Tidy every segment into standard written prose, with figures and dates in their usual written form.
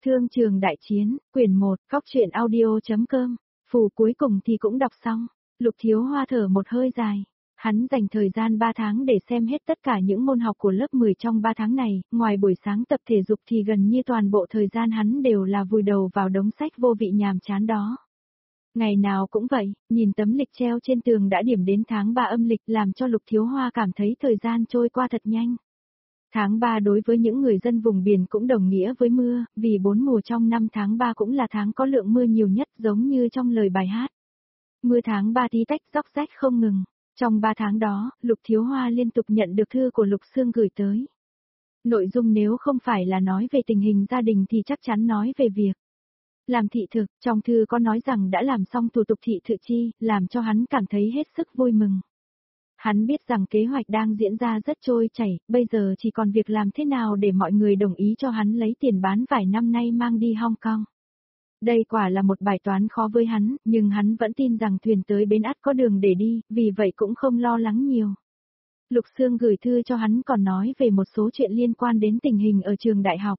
Thương trường đại chiến, quyển 1, Cóc truyện audio.com. Phù cuối cùng thì cũng đọc xong. Lục Thiếu Hoa thở một hơi dài. Hắn dành thời gian 3 tháng để xem hết tất cả những môn học của lớp 10 trong 3 tháng này, ngoài buổi sáng tập thể dục thì gần như toàn bộ thời gian hắn đều là vùi đầu vào đống sách vô vị nhàm chán đó. Ngày nào cũng vậy, nhìn tấm lịch treo trên tường đã điểm đến tháng 3 âm lịch làm cho Lục Thiếu Hoa cảm thấy thời gian trôi qua thật nhanh. Tháng 3 đối với những người dân vùng biển cũng đồng nghĩa với mưa, vì 4 mùa trong năm tháng 3 cũng là tháng có lượng mưa nhiều nhất giống như trong lời bài hát. Mưa tháng 3 tí tách róc rách không ngừng. Trong 3 tháng đó, Lục Thiếu Hoa liên tục nhận được thư của Lục Sương gửi tới. Nội dung nếu không phải là nói về tình hình gia đình thì chắc chắn nói về việc làm thị thực. Trong thư có nói rằng đã làm xong thủ tục thị thực chi, làm cho hắn cảm thấy hết sức vui mừng. Hắn biết rằng kế hoạch đang diễn ra rất trôi chảy, bây giờ chỉ còn việc làm thế nào để mọi người đồng ý cho hắn lấy tiền bán vải năm nay mang đi Hong Kong. Đây quả là một bài toán khó với hắn, nhưng hắn vẫn tin rằng thuyền tới bến ắt có đường để đi, vì vậy cũng không lo lắng nhiều. Lục Sương gửi thư cho hắn còn nói về một số chuyện liên quan đến tình hình ở trường đại học.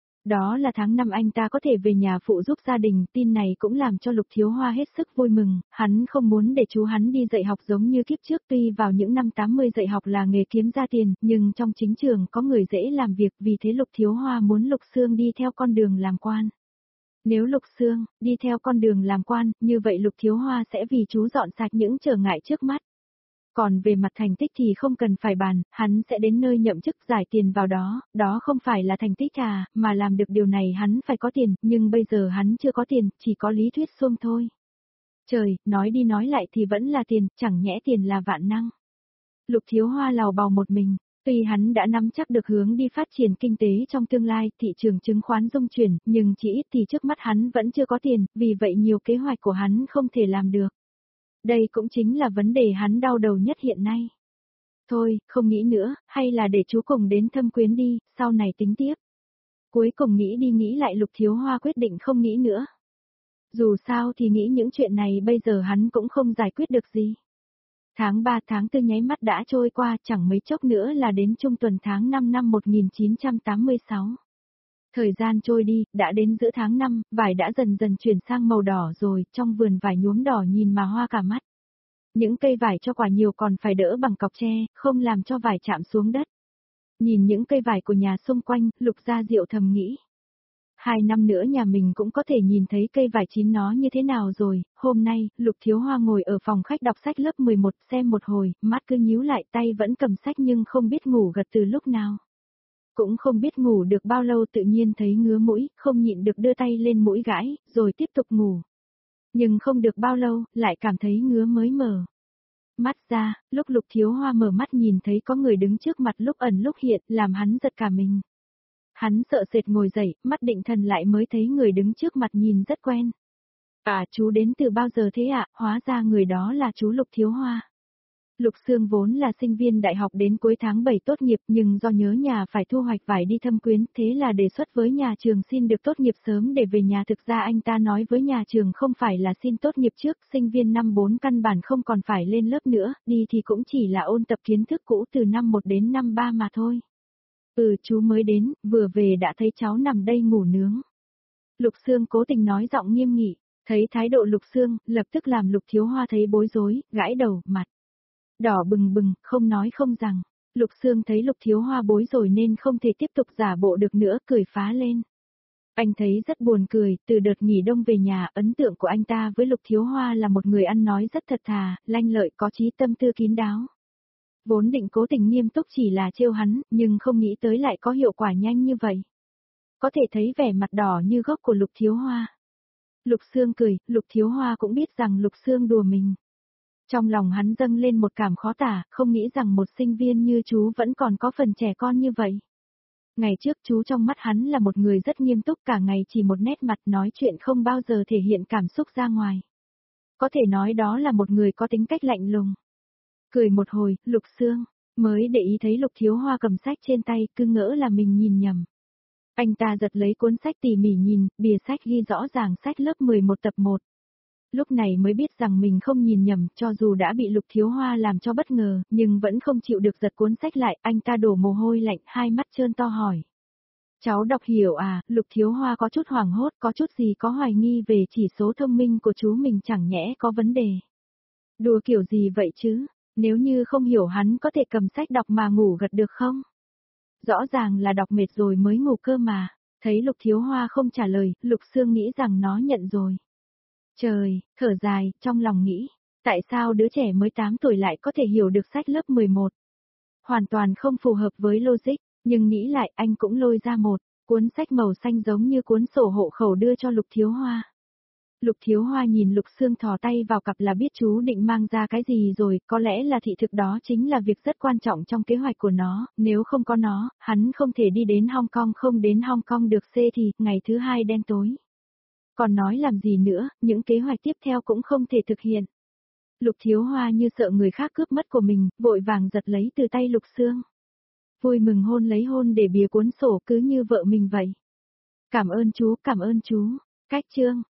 Đó là tháng 5 anh ta có thể về nhà phụ giúp gia đình, tin này cũng làm cho Lục Thiếu Hoa hết sức vui mừng, hắn không muốn để chú hắn đi dạy học giống như kiếp trước, tuy vào những năm 80 dạy học là nghề kiếm ra tiền, nhưng trong chính trường có người dễ làm việc, vì thế Lục Thiếu Hoa muốn Lục Sương đi theo con đường làm quan. Nếu Lục Sương đi theo con đường làm quan, như vậy Lục Thiếu Hoa sẽ vì chú dọn sạch những trở ngại trước mắt. Còn về mặt thành tích thì không cần phải bàn, hắn sẽ đến nơi nhậm chức giải tiền vào đó, đó không phải là thành tích mà làm được điều này hắn phải có tiền, nhưng bây giờ hắn chưa có tiền, chỉ có lý thuyết xuông thôi. Trời, nói đi nói lại thì vẫn là tiền, chẳng nhẽ tiền là vạn năng. Lục Thiếu Hoa lào bào một mình, tuy hắn đã nắm chắc được hướng đi phát triển kinh tế trong tương lai, thị trường chứng khoán rung chuyển, nhưng chỉ ít thì trước mắt hắn vẫn chưa có tiền, vì vậy nhiều kế hoạch của hắn không thể làm được. Đây cũng chính là vấn đề hắn đau đầu nhất hiện nay. Thôi, không nghĩ nữa, hay là để chú cùng đến thăm quyến đi, sau này tính tiếp. Cuối cùng nghĩ đi nghĩ lại Lục Thiếu Hoa quyết định không nghĩ nữa. Dù sao thì nghĩ những chuyện này bây giờ hắn cũng không giải quyết được gì. Tháng 3 tháng 4 nháy mắt đã trôi qua, chẳng mấy chốc nữa là đến trung tuần tháng 5 năm 1986. Thời gian trôi đi, đã đến giữa tháng 5, vải đã dần dần chuyển sang màu đỏ rồi, trong vườn vải nhuốm đỏ nhìn mà hoa cả mắt. Những cây vải cho quả nhiều còn phải đỡ bằng cọc tre, không làm cho vải chạm xuống đất. Nhìn những cây vải của nhà xung quanh, Lục Gia Diệu thầm nghĩ. 2 năm nữa nhà mình cũng có thể nhìn thấy cây vải chín nó như thế nào rồi. Hôm nay, Lục Thiếu Hoa ngồi ở phòng khách đọc sách lớp 11 xem một hồi, mắt cứ nhíu lại, tay vẫn cầm sách nhưng không biết ngủ gật từ lúc nào. Cũng không biết ngủ được bao lâu tự nhiên thấy ngứa mũi, không nhịn được đưa tay lên mũi gãi, rồi tiếp tục ngủ. Nhưng không được bao lâu, lại cảm thấy ngứa mới mở mắt ra, lúc Lục Thiếu Hoa mở mắt nhìn thấy có người đứng trước mặt lúc ẩn lúc hiện, làm hắn giật cả mình. Hắn sợ sệt ngồi dậy, mắt định thần lại mới thấy người đứng trước mặt nhìn rất quen. Chú đến từ bao giờ thế ạ? Hóa ra người đó là chú Lục Thiếu Hoa. Lục Sương vốn là sinh viên đại học đến cuối tháng 7 tốt nghiệp, nhưng do nhớ nhà phải thu hoạch vải đi thăm quyến, thế là đề xuất với nhà trường xin được tốt nghiệp sớm để về nhà. Thực ra anh ta nói với nhà trường không phải là xin tốt nghiệp trước, sinh viên năm 4 căn bản không còn phải lên lớp nữa, đi thì cũng chỉ là ôn tập kiến thức cũ từ năm 1 đến năm 3 mà thôi. Chú mới đến, vừa về đã thấy cháu nằm đây ngủ nướng. Lục Sương cố tình nói giọng nghiêm nghị, thấy thái độ Lục Sương, lập tức làm Lục Thiếu Hoa thấy bối rối, gãi đầu, mặt đỏ bừng bừng, không nói không rằng. Lục Sương thấy Lục Thiếu Hoa bối rồi nên không thể tiếp tục giả bộ được nữa, cười phá lên. Anh thấy rất buồn cười, từ đợt nghỉ đông về nhà, ấn tượng của anh ta với Lục Thiếu Hoa là một người ăn nói rất thật thà, lanh lợi, có trí tâm tư kín đáo. Vốn định cố tình nghiêm túc chỉ là trêu hắn, nhưng không nghĩ tới lại có hiệu quả nhanh như vậy. Có thể thấy vẻ mặt đỏ như gốc của Lục Thiếu Hoa. Lục Sương cười, Lục Thiếu Hoa cũng biết rằng Lục Sương đùa mình. Trong lòng hắn dâng lên một cảm khó tả, không nghĩ rằng một sinh viên như chú vẫn còn có phần trẻ con như vậy. Ngày trước chú trong mắt hắn là một người rất nghiêm túc, cả ngày chỉ một nét mặt, nói chuyện không bao giờ thể hiện cảm xúc ra ngoài. Có thể nói đó là một người có tính cách lạnh lùng. Cười một hồi, Lục Sương mới để ý thấy Lục Thiếu Hoa cầm sách trên tay, cứ ngỡ là mình nhìn nhầm. Anh ta giật lấy cuốn sách tỉ mỉ nhìn, bìa sách ghi rõ ràng sách lớp 11 tập 1. Lúc này mới biết rằng mình không nhìn nhầm, cho dù đã bị Lục Thiếu Hoa làm cho bất ngờ, nhưng vẫn không chịu được giật cuốn sách lại, anh ta đổ mồ hôi lạnh, hai mắt trơn to hỏi. Cháu đọc hiểu à, Lục Thiếu Hoa có chút hoảng hốt, có chút gì có hoài nghi về chỉ số thông minh của chú mình chẳng nhẽ có vấn đề. Đùa kiểu gì vậy chứ, nếu như không hiểu hắn có thể cầm sách đọc mà ngủ gật được không? Rõ ràng là đọc mệt rồi mới ngủ cơ mà. Thấy Lục Thiếu Hoa không trả lời, Lục Sương nghĩ rằng nó nhận rồi. Trời, thở dài, trong lòng nghĩ, tại sao đứa trẻ mới 8 tuổi lại có thể hiểu được sách lớp 11? Hoàn toàn không phù hợp với logic, nhưng nghĩ lại anh cũng lôi ra một cuốn sách màu xanh giống như cuốn sổ hộ khẩu đưa cho Lục Thiếu Hoa. Lục Thiếu Hoa nhìn Lục Sương thò tay vào cặp là biết chú định mang ra cái gì rồi, có lẽ là thị thực đó chính là việc rất quan trọng trong kế hoạch của nó, nếu không có nó, hắn không thể đi đến Hong Kong, không đến Hong Kong được thì, ngày thứ hai đen tối. Còn nói làm gì nữa, những kế hoạch tiếp theo cũng không thể thực hiện. Lục Thiếu Hoa như sợ người khác cướp mất của mình, vội vàng giật lấy từ tay Lục Sương. Vui mừng hôn lấy hôn để bìa cuốn sổ cứ như vợ mình vậy. Cảm ơn chú, cảm ơn chú. Cách chương.